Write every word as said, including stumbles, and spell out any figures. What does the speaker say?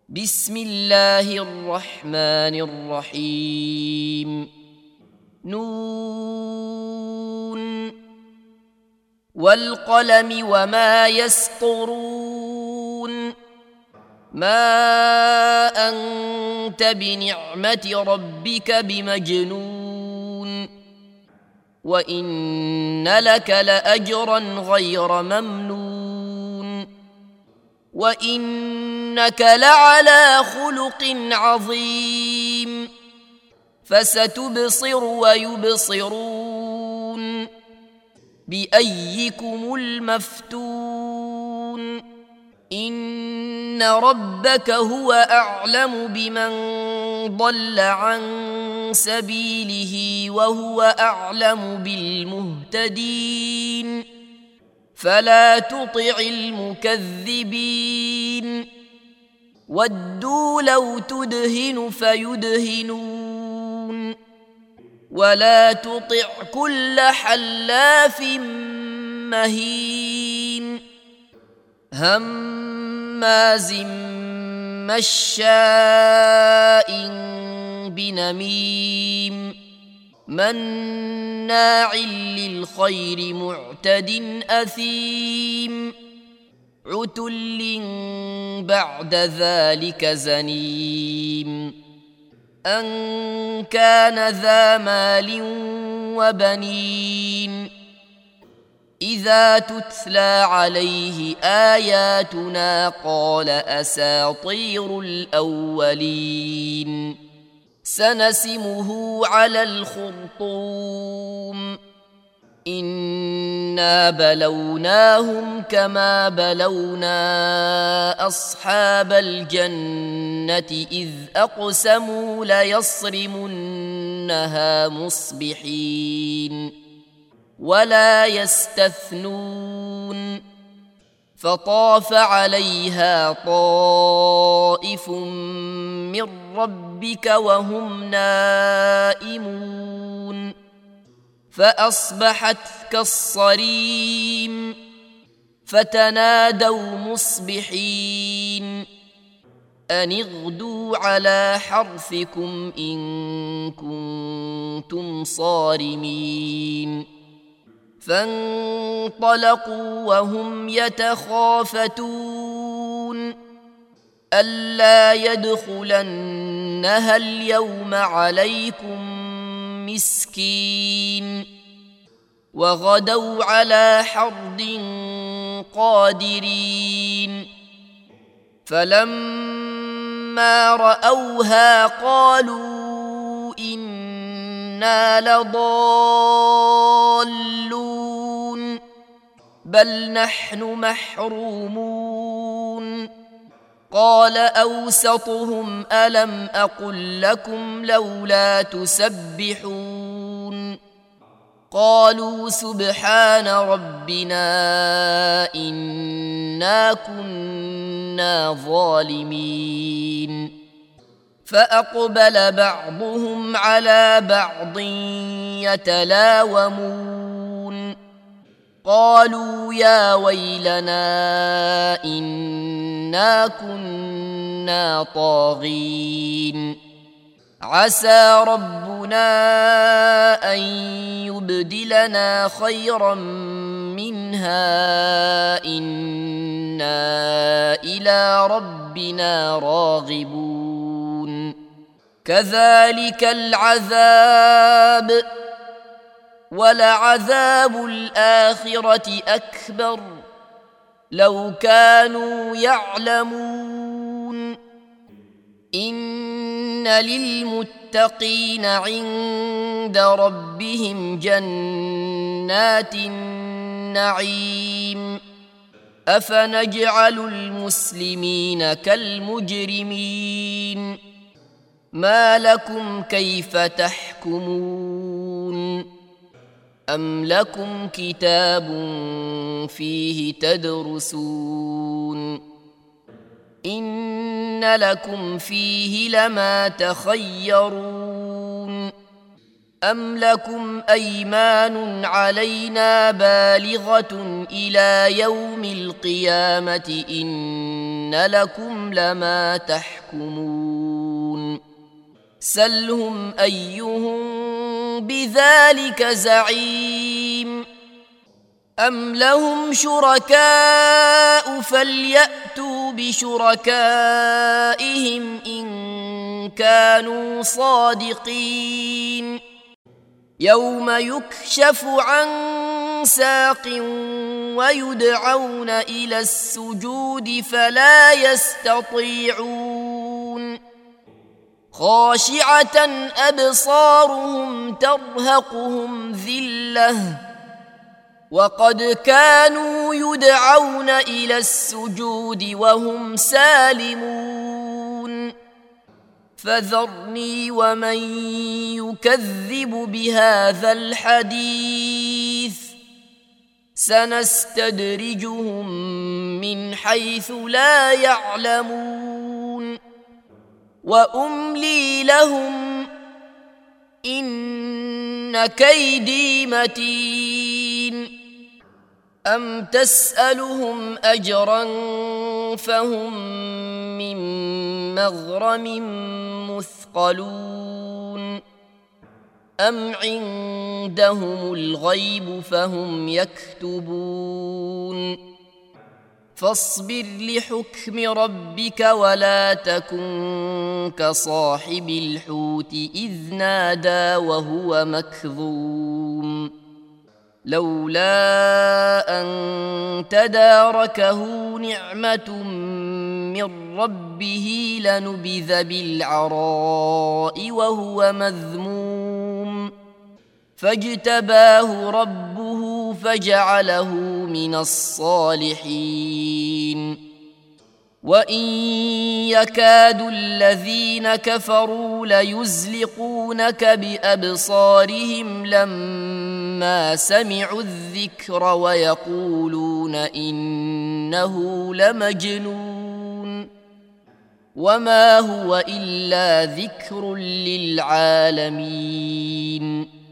بسم الله الرحمن الرحيم. نون والقلم وما يسطرون. ما أنت بنعمة ربك بمجنون، وإن لك لأجرا غير ممنون، وإنك لعلى خلق عظيم. فستبصر ويبصرون بأيكم المفتون. إن ربك هو أعلم بمن ضل عن سبيله وهو أعلم بالمهتدين. فلا تطع المكذبين. ودوا لو تدهن فيدهنون، ولا تطع كل حلاف مهين هماز مشاء بنميم مناع للخير معتد أثيم عتل بعد ذلك زنيم أن كان ذا مال وبنين. إذا تتلى عليه آياتنا قال أساطير الأولين. سنسمه على الخرطوم. إنا بلوناهم كما بلونا أصحاب الجنة إذ أقسموا ليصرمنها مصبحين ولا يستثنون. فطاف عليها طائف من ربك وهم نائمون فأصبحت كالصريم. فتنادوا مصبحين أن اغدوا على حرثكم إن كنتم صارمين. فانطلقوا وهم يتخافتون ألا يدخلنها اليوم عليكم مسكين. وغدوا على حرد قادرين. فلما رأوها قالوا إنا لضالون بل نحن محرومون. قال أوسطهم ألم أقل لكم لولا تسبحون. قالوا سبحان ربنا إنا كنا ظالمين. فأقبل بعضهم على بعض يتلاومون قالوا يا ويلنا إنا كنا طاغين. عسى ربنا أن يبدلنا خيرا منها إنا إلى ربنا راغبون. كذلك العذاب ولعذاب الآخرة أكبر لو كانوا يعلمون. إن للمتقين عند ربهم جنات النعيم. أفنجعل المسلمين كالمجرمين. ما لكم كيف تحكمون. أم لكم كتاب فيه تدرسون. إن لكم فيه لما تخيرون. أم لكم أيمان علينا بالغة إلى يوم القيامة إن وإن لكم لما تحكمون سلهم أيهم بذلك زعيم أم لهم شركاء فليأتوا بشركائهم إن كانوا صادقين يوم يكشف عن ساق ويدعون إلى السجود فلا يستطيعون خاشعة أبصارهم ترهقهم ذلة وقد كانوا يدعون إلى السجود وهم سالمون فذرني ومن يكذب بهذا الحديث سنستدرجهم من حيث لا يعلمون وأملي لهم إن كيدي متين أم تسألهم أجرا فهم من مغرم مثقلون أم عندهم الغيب فهم يكتبون فاصبر لحكم ربك ولا تكن كصاحب الحوت إذ نادى وهو مكظوم لولا أن تداركه نعمة من ربه لنبذ بالعراء وهو مذموم فاجتباه ربه فجعله من الصالحين وإن يكاد الذين كفروا ليزلقونك بأبصارهم لما سمعوا الذكر ويقولون إنه لمجنون وما هو إلا ذكر للعالمين